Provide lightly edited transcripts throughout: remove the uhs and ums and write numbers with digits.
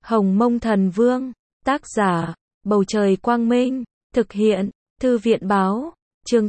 Hồng Mông Thần Vương, tác giả, Bầu Trời Quang Minh, thực hiện, Thư viện Báo, chương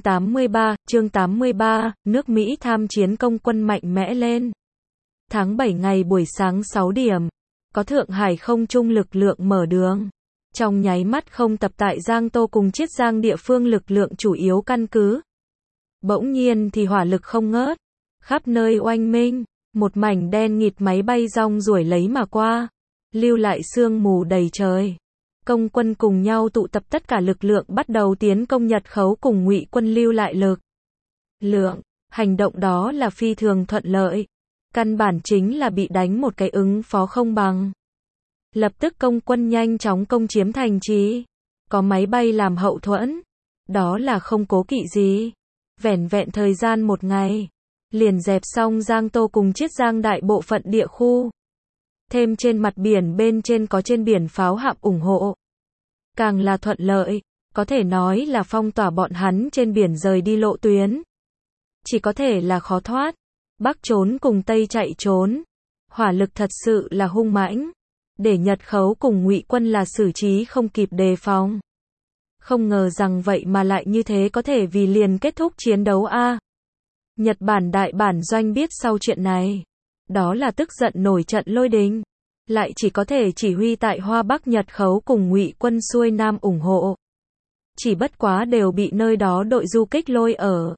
83, nước Mỹ tham chiến công quân mạnh mẽ lên. Tháng 7 ngày buổi sáng 6 điểm, có Thượng Hải không trung lực lượng mở đường. Trong nháy mắt không tập tại Giang Tô cùng Chiết Giang địa phương lực lượng chủ yếu căn cứ. Bỗng nhiên thì hỏa lực không ngớt, khắp nơi oanh minh, một mảnh đen nghịt máy bay rong ruổi lấy mà qua, lưu lại sương mù đầy trời. Công quân cùng nhau tụ tập tất cả lực lượng bắt đầu tiến công Nhật Khấu cùng Ngụy quân lưu lại lực lượng. Hành động đó là phi thường thuận lợi, căn bản chính là bị đánh một cái ứng phó không bằng. Lập tức công quân nhanh chóng công chiếm thành trì, có máy bay làm hậu thuẫn, đó là không cố kỵ gì. Vẻn vẹn thời gian một ngày, liền dẹp xong Giang Tô cùng Chiết Giang đại bộ phận địa khu. Thêm trên mặt biển bên trên có trên biển pháo hạm ủng hộ. Càng là thuận lợi, có thể nói là phong tỏa bọn hắn trên biển rời đi lộ tuyến. Chỉ có thể là khó thoát, Bắc trốn cùng Tây chạy trốn. Hỏa lực thật sự là hung mãnh, để Nhật Khấu cùng Ngụy quân là xử trí không kịp đề phòng. Không ngờ rằng vậy mà lại như thế có thể vì liền kết thúc chiến đấu a. Nhật Bản đại bản doanh biết sau chuyện này, đó là tức giận nổi trận lôi đình, lại chỉ có thể chỉ huy tại Hoa Bắc Nhật Khấu cùng Ngụy quân xuôi Nam ủng hộ. Chỉ bất quá đều bị nơi đó đội du kích lôi ở.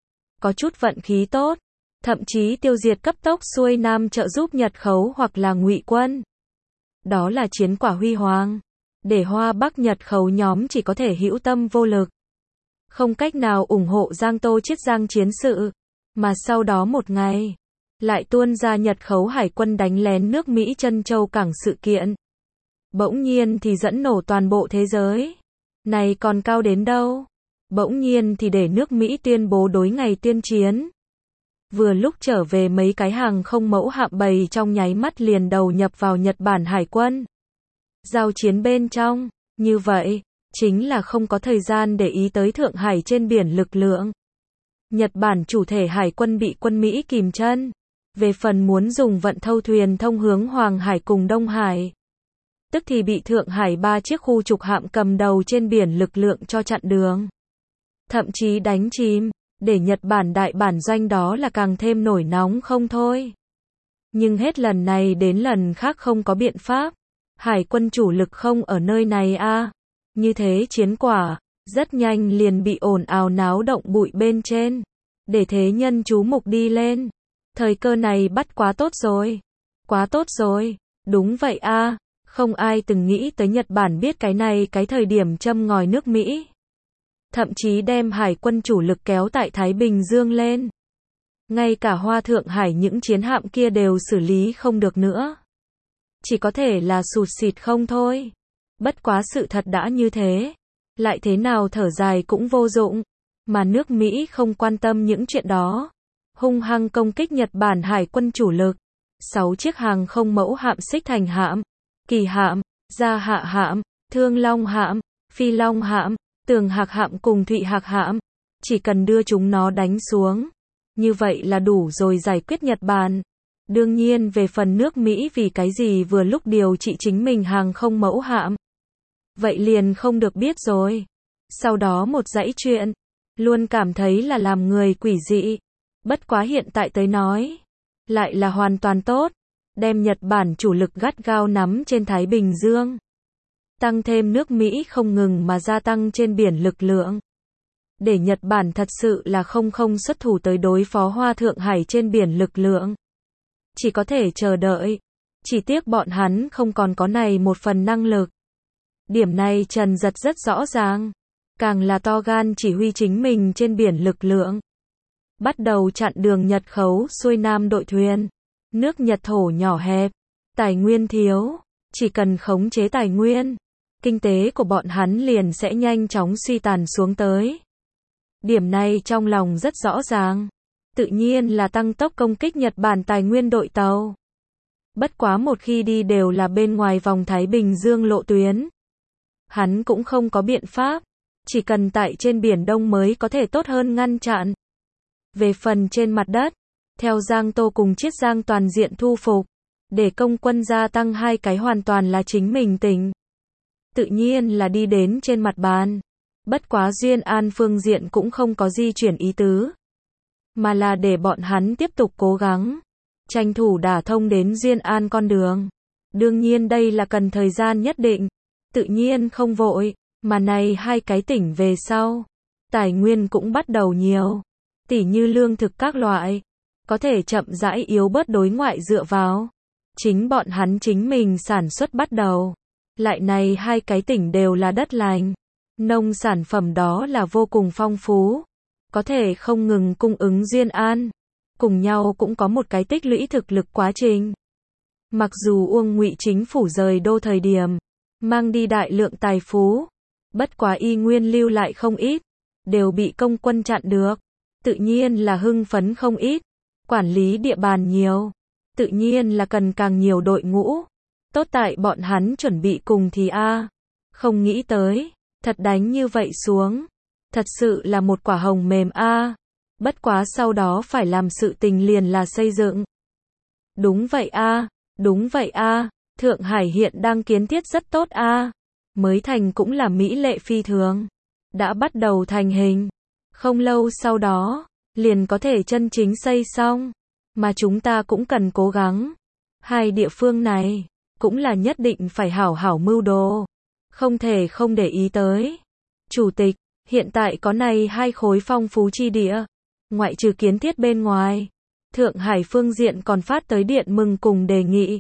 Có chút vận khí tốt, thậm chí tiêu diệt cấp tốc xuôi Nam trợ giúp Nhật Khấu hoặc là Ngụy quân. Đó là chiến quả huy hoàng, để Hoa Bắc Nhật Khấu nhóm chỉ có thể hữu tâm vô lực, không cách nào ủng hộ Giang Tô Chiết Giang chiến sự. Mà sau đó một ngày, lại tuôn ra Nhật Khấu hải quân đánh lén nước Mỹ Trân Châu cảng sự kiện. Bỗng nhiên thì dẫn nổ toàn bộ thế giới. Này còn cao đến đâu? Bỗng nhiên thì để nước Mỹ tuyên bố đối ngày tuyên chiến. Vừa lúc trở về mấy cái hàng không mẫu hạm bầy trong nháy mắt liền đầu nhập vào Nhật Bản hải quân. Giao chiến bên trong, như vậy, chính là không có thời gian để ý tới Thượng Hải trên biển lực lượng. Nhật Bản chủ thể hải quân bị quân Mỹ kìm chân. Về phần muốn dùng vận thâu thuyền thông hướng Hoàng Hải cùng Đông Hải, tức thì bị Thượng Hải 3 chiếc khu trục hạm cầm đầu trên biển lực lượng cho chặn đường. Thậm chí đánh chìm, để Nhật Bản đại bản doanh đó là càng thêm nổi nóng không thôi. Nhưng hết lần này đến lần khác không có biện pháp. Hải quân chủ lực không ở nơi này a. Như thế chiến quả, rất nhanh liền bị ồn ào náo động bụi bên trên. Để thế nhân chú mục đi lên. Thời cơ này bắt quá tốt rồi. Quá tốt rồi. Đúng vậy a. Không ai từng nghĩ tới Nhật Bản biết cái này cái thời điểm châm ngòi nước Mỹ. Thậm chí đem hải quân chủ lực kéo tại Thái Bình Dương lên. Ngay cả Hoa Thượng Hải những chiến hạm kia đều xử lý không được nữa. Chỉ có thể là sụt sịt không thôi. Bất quá sự thật đã như thế. Lại thế nào thở dài cũng vô dụng. Mà nước Mỹ không quan tâm những chuyện đó. Hung hăng công kích Nhật Bản hải quân chủ lực. 6 chiếc hàng không mẫu hạm Xích Thành hạm, Kỳ hạm, Gia Hạ hạm, Thương Long hạm, Phi Long hạm, Tường Hạc hạm cùng Thụy Hạc hạm. Chỉ cần đưa chúng nó đánh xuống, như vậy là đủ rồi giải quyết Nhật Bản. Đương nhiên về phần nước Mỹ vì cái gì vừa lúc điều trị chính mình hàng không mẫu hạm, vậy liền không được biết rồi. Sau đó một dãy chuyện, luôn cảm thấy là làm người quỷ dị. Bất quá hiện tại tới nói, lại là hoàn toàn tốt. Đem Nhật Bản chủ lực gắt gao nắm trên Thái Bình Dương. Tăng thêm nước Mỹ không ngừng mà gia tăng trên biển lực lượng. Để Nhật Bản thật sự là không xuất thủ tới đối phó Hoa Thượng Hải trên biển lực lượng. Chỉ có thể chờ đợi. Chỉ tiếc bọn hắn không còn có này một phần năng lực. Điểm này Trần Dật rất rõ ràng. Càng là to gan chỉ huy chính mình trên biển lực lượng. Bắt đầu chặn đường Nhật Khấu xuôi Nam đội thuyền. Nước Nhật thổ nhỏ hẹp, tài nguyên thiếu, chỉ cần khống chế tài nguyên, kinh tế của bọn hắn liền sẽ nhanh chóng suy tàn xuống tới. Điểm này trong lòng rất rõ ràng, tự nhiên là tăng tốc công kích Nhật Bản tài nguyên đội tàu. Bất quá một khi đi đều là bên ngoài vòng Thái Bình Dương lộ tuyến. Hắn cũng không có biện pháp, chỉ cần tại trên Biển Đông mới có thể tốt hơn ngăn chặn. Về phần trên mặt đất, theo Giang Tô cùng Chiết Giang toàn diện thu phục, Để công quân gia tăng 2 cái hoàn toàn là chính mình tỉnh. Tự nhiên là đi đến trên mặt bàn. Bất quá Duyên An phương diện cũng không có di chuyển ý tứ. Mà là để bọn hắn tiếp tục cố gắng. Tranh thủ đả thông đến Duyên An con đường. Đương nhiên đây là cần thời gian nhất định. Tự nhiên không vội. Mà này 2 cái tỉnh về sau. Tài nguyên cũng bắt đầu nhiều. Tỉ như lương thực các loại. Có thể chậm rãi yếu bớt đối ngoại dựa vào. Chính bọn hắn chính mình sản xuất bắt đầu. Lại này 2 cái tỉnh đều là đất lành. Nông sản phẩm đó là vô cùng phong phú. Có thể không ngừng cung ứng Duyên An. Cùng nhau cũng có một cái tích lũy thực lực quá trình. Mặc dù Uông Ngụy chính phủ rời đô thời điểm, mang đi đại lượng tài phú. Bất quá y nguyên lưu lại không ít. Đều bị công quân chặn được. Tự nhiên là hưng phấn không ít. Quản lý địa bàn nhiều. Tự nhiên là cần càng nhiều đội ngũ. Tốt tại bọn hắn chuẩn bị cùng thì không nghĩ tới. Thật đánh như vậy xuống. Thật sự là một quả hồng mềm Bất quá sau đó phải làm sự tình liền là xây dựng. Đúng vậy đúng vậy Thượng Hải hiện đang kiến thiết rất tốt Mới thành cũng là mỹ lệ phi thường. Đã bắt đầu thành hình. Không lâu sau đó, liền có thể chân chính xây xong. Mà chúng ta cũng cần cố gắng. 2 địa phương này, cũng là nhất định phải hảo hảo mưu đồ. Không thể không để ý tới. Chủ tịch, hiện tại có này 2 khối phong phú chi địa. Ngoại trừ kiến thiết bên ngoài. Thượng Hải phương diện còn phát tới điện mừng cùng đề nghị.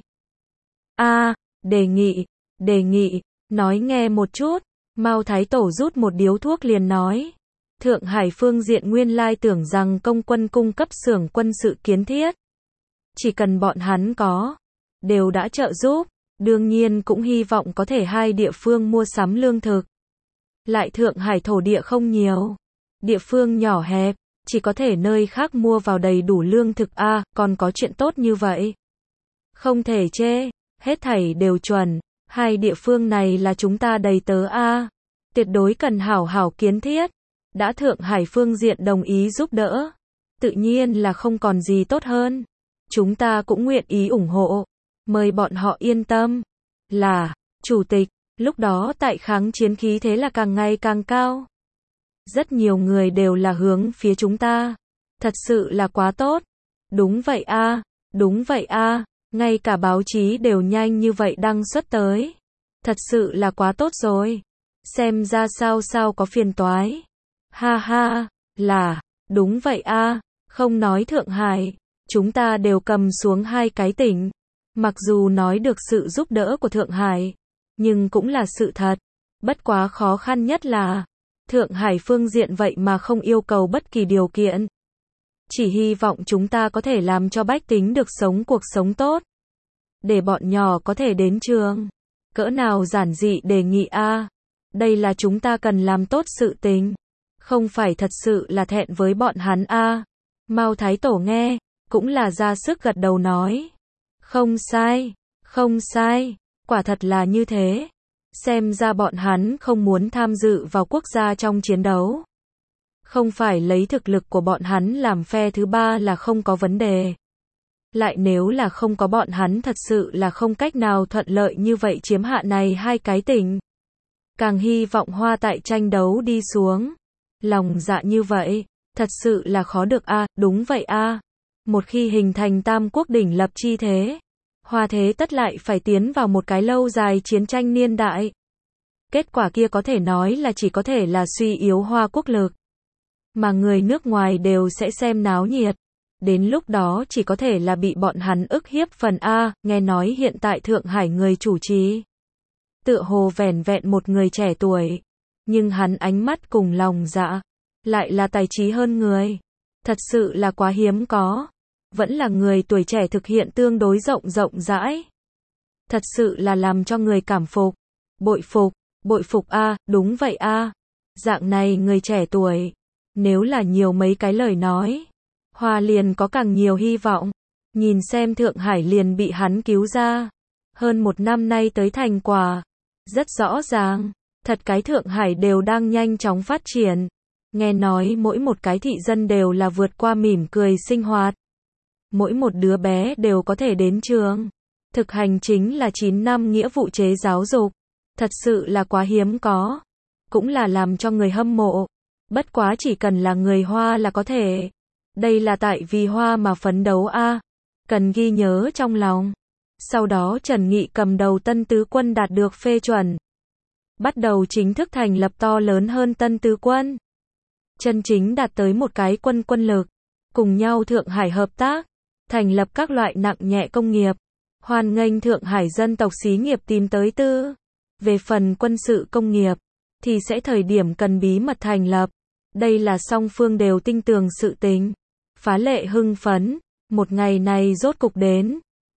Đề nghị, nói nghe một chút. Mao Thái Tổ rút một điếu thuốc liền nói. Thượng Hải phương diện nguyên lai tưởng rằng công quân cung cấp xưởng quân sự kiến thiết. Chỉ cần bọn hắn có. Đều đã trợ giúp. Đương nhiên cũng hy vọng có thể 2 địa phương mua sắm lương thực. Lại Thượng Hải thổ địa không nhiều. Địa phương nhỏ hẹp. Chỉ có thể nơi khác mua vào đầy đủ lương thực còn có chuyện tốt như vậy. Không thể chê. Hết thảy đều chuẩn. 2 địa phương này là chúng ta đầy tớ tuyệt đối cần hảo hảo kiến thiết. Đã Thượng Hải phương diện đồng ý giúp đỡ. Tự nhiên là không còn gì tốt hơn. Chúng ta cũng nguyện ý ủng hộ. Mời bọn họ yên tâm. Là, Chủ tịch, lúc đó tại kháng chiến khí thế là càng ngày càng cao. Rất nhiều người đều là hướng phía chúng ta. Thật sự là quá tốt. Đúng vậy đúng vậy ngay cả báo chí đều nhanh như vậy đăng xuất tới. Thật sự là quá tốt rồi. Xem ra sao có phiền toái. Ha, là, đúng vậy không nói Thượng Hải. Chúng ta đều cầm xuống 2 cái tỉnh. Mặc dù nói được sự giúp đỡ của Thượng Hải. Nhưng cũng là sự thật. Bất quá khó khăn nhất là Thượng Hải phương diện vậy mà không yêu cầu bất kỳ điều kiện. Chỉ hy vọng chúng ta có thể làm cho bách tính được sống cuộc sống tốt. Để bọn nhỏ có thể đến trường. Cỡ nào giản dị đề nghị Đây là chúng ta cần làm tốt sự tình. Không phải thật sự là thẹn với bọn hắn Mao Thái Tổ nghe, cũng là ra sức gật đầu nói. Không sai. Quả thật là như thế. Xem ra bọn hắn không muốn tham dự vào quốc gia trong chiến đấu. Không phải lấy thực lực của bọn hắn làm phe thứ 3 là không có vấn đề. Lại nếu là không có bọn hắn thật sự là không cách nào thuận lợi như vậy chiếm hạ này 2 cái tỉnh. Càng hy vọng hoa tại tranh đấu đi xuống. Lòng dạ như vậy, thật sự là khó được đúng vậy Một khi hình thành tam quốc đỉnh lập chi thế. Hoa thế tất lại phải tiến vào một cái lâu dài chiến tranh niên đại. Kết quả kia có thể nói là chỉ có thể là suy yếu Hoa quốc lực. Mà người nước ngoài đều sẽ xem náo nhiệt. Đến lúc đó chỉ có thể là bị bọn hắn ức hiếp phần nghe nói hiện tại Thượng Hải người chủ trì. Tựa hồ vẻn vẹn một người trẻ tuổi. Nhưng hắn ánh mắt cùng lòng dạ. Lại là tài trí hơn người. Thật sự là quá hiếm có. Vẫn là người tuổi trẻ thực hiện tương đối rộng rãi. Thật sự là làm cho người cảm phục. Bội phục đúng vậy Dạng này người trẻ tuổi. Nếu là nhiều mấy cái lời nói. Hoa liền có càng nhiều hy vọng. Nhìn xem Thượng Hải liền bị hắn cứu ra. Hơn 1 năm nay tới thành quả. Rất rõ ràng. Thật cái Thượng Hải đều đang nhanh chóng phát triển. Nghe nói mỗi một cái thị dân đều là vượt qua mỉm cười sinh hoạt. Mỗi một đứa bé đều có thể đến trường. thực hành chính là 9 năm nghĩa vụ chế giáo dục. Thật sự là quá hiếm có. Cũng là làm cho người hâm mộ. Bất quá chỉ cần là người Hoa là có thể. Đây là tại vì Hoa mà phấn đấu a. Cần ghi nhớ trong lòng. Sau đó Trần Nghị cầm đầu Tân Tứ Quân đạt được phê chuẩn. Bắt đầu chính thức thành lập to lớn hơn Tân Tứ Quân. Chân chính đạt tới một cái quân lực. Cùng nhau Thượng Hải hợp tác. Thành lập các loại nặng nhẹ công nghiệp. Hoan nghênh Thượng Hải dân tộc xí nghiệp tìm tới tư. Về phần quân sự công nghiệp, thì sẽ thời điểm cần bí mật thành lập. Đây là song phương đều tinh tường sự tính. Phá lệ hưng phấn. Một ngày này rốt cục đến.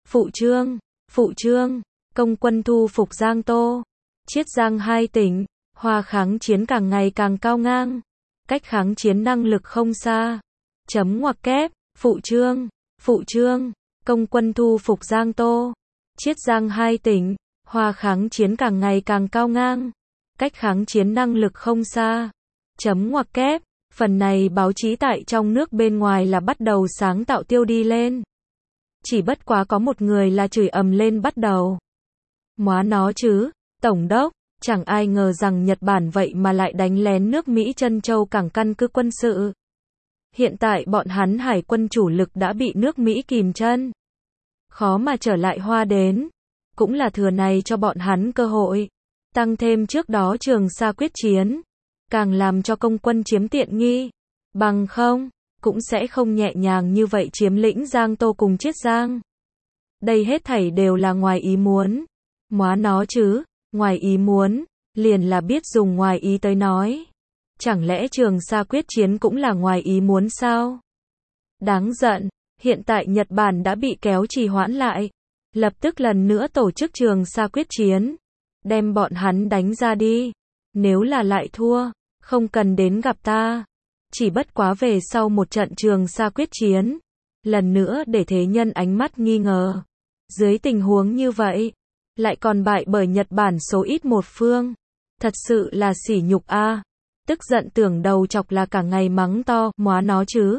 Phụ trương, công quân thu phục Giang Tô. Chiết Giang hai tỉnh. Hoa kháng chiến càng ngày càng cao ngang. Cách kháng chiến năng lực không xa. Chấm ngoặc kép. Phụ trương, công quân thu phục Giang Tô. Chiết Giang hai tỉnh. Hoa kháng chiến càng ngày càng cao ngang. Cách kháng chiến năng lực không xa. Chấm ngoặc kép. Phần này báo chí tại trong nước bên ngoài là bắt đầu sáng tạo tiêu đi lên. Chỉ bất quá có một người là chửi ầm lên bắt đầu. Móa nó chứ, Tổng đốc, chẳng ai ngờ rằng Nhật Bản vậy mà lại đánh lén nước Mỹ Trân Châu cảng căn cứ quân sự. Hiện tại bọn hắn hải quân chủ lực đã bị nước Mỹ kìm chân. Khó mà trở lại Hoa đến. Cũng là thừa này cho bọn hắn cơ hội. Tăng thêm trước đó Trường Sa quyết chiến. Càng làm cho công quân chiếm tiện nghi. Bằng không, cũng sẽ không nhẹ nhàng như vậy chiếm lĩnh Giang Tô cùng Chiết Giang. Đây hết thảy đều là ngoài ý muốn. Móa nó chứ, ngoài ý muốn, liền là biết dùng ngoài ý tới nói. Chẳng lẽ Trường Sa quyết chiến cũng là ngoài ý muốn sao? Đáng giận, hiện tại Nhật Bản đã bị kéo trì hoãn lại. Lập tức lần nữa tổ chức Trường Sa quyết chiến. Đem bọn hắn đánh ra đi. Nếu là lại thua, không cần đến gặp ta. Chỉ bất quá về sau một trận Trường Sa quyết chiến. Lần nữa để thế nhân ánh mắt nghi ngờ. Dưới tình huống như vậy, lại còn bại bởi Nhật Bản số ít một phương. Thật sự là sỉ nhục a. Tức giận tưởng đầu chọc là cả ngày mắng to, móa nó chứ.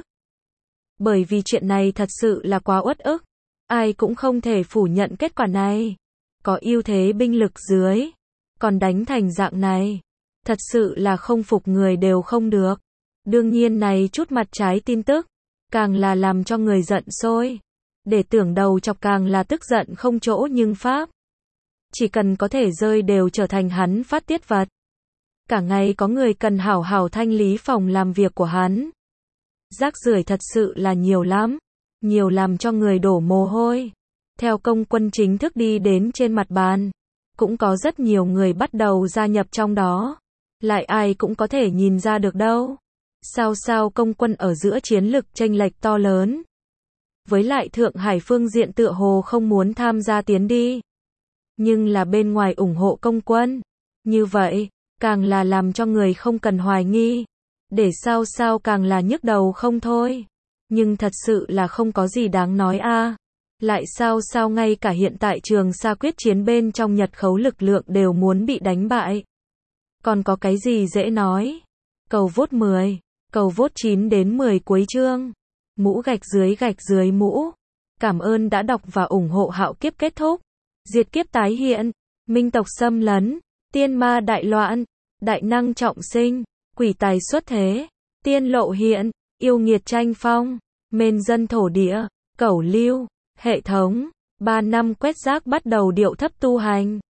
Bởi vì chuyện này thật sự là quá uất ức. Ai cũng không thể phủ nhận kết quả này. Có ưu thế binh lực dưới. Còn đánh thành dạng này. Thật sự là không phục người đều không được. Đương nhiên này chút mặt trái tin tức. Càng là làm cho người giận sôi. Để tưởng đầu chọc càng là tức giận không chỗ nhưng pháp. Chỉ cần có thể rơi đều trở thành hắn phát tiết vật. Cả ngày có người cần hảo hảo thanh lý phòng làm việc của hắn. Rác rưởi thật sự là nhiều lắm. Nhiều làm cho người đổ mồ hôi. Theo công quân chính thức đi đến trên mặt bàn. Cũng có rất nhiều người bắt đầu gia nhập trong đó. Lại ai cũng có thể nhìn ra được đâu. Sao công quân ở giữa chiến lực chênh lệch to lớn. Với lại Thượng Hải phương diện tựa hồ không muốn tham gia tiến đi. Nhưng là bên ngoài ủng hộ công quân. Như vậy, càng là làm cho người không cần hoài nghi. Để sao càng là nhức đầu không thôi. Nhưng thật sự là không có gì đáng nói a. Lại sao ngay cả hiện tại Trường Sa quyết chiến bên trong Nhật khấu lực lượng đều muốn bị đánh bại. Còn có cái gì dễ nói. Cầu vote 10, cầu vote 9 đến 10 cuối chương. Mũ gạch dưới mũ. Cảm ơn đã đọc và ủng hộ Hạo Kiếp kết thúc. Diệt kiếp tái hiện. Minh tộc xâm lấn. Tiên ma đại loạn. Đại năng trọng sinh. Quỷ tài xuất thế. Tiên lộ hiện. Yêu nghiệt tranh phong. Mên dân thổ địa. Cẩu lưu. Hệ thống. 3 năm quét rác bắt đầu điệu thấp tu hành.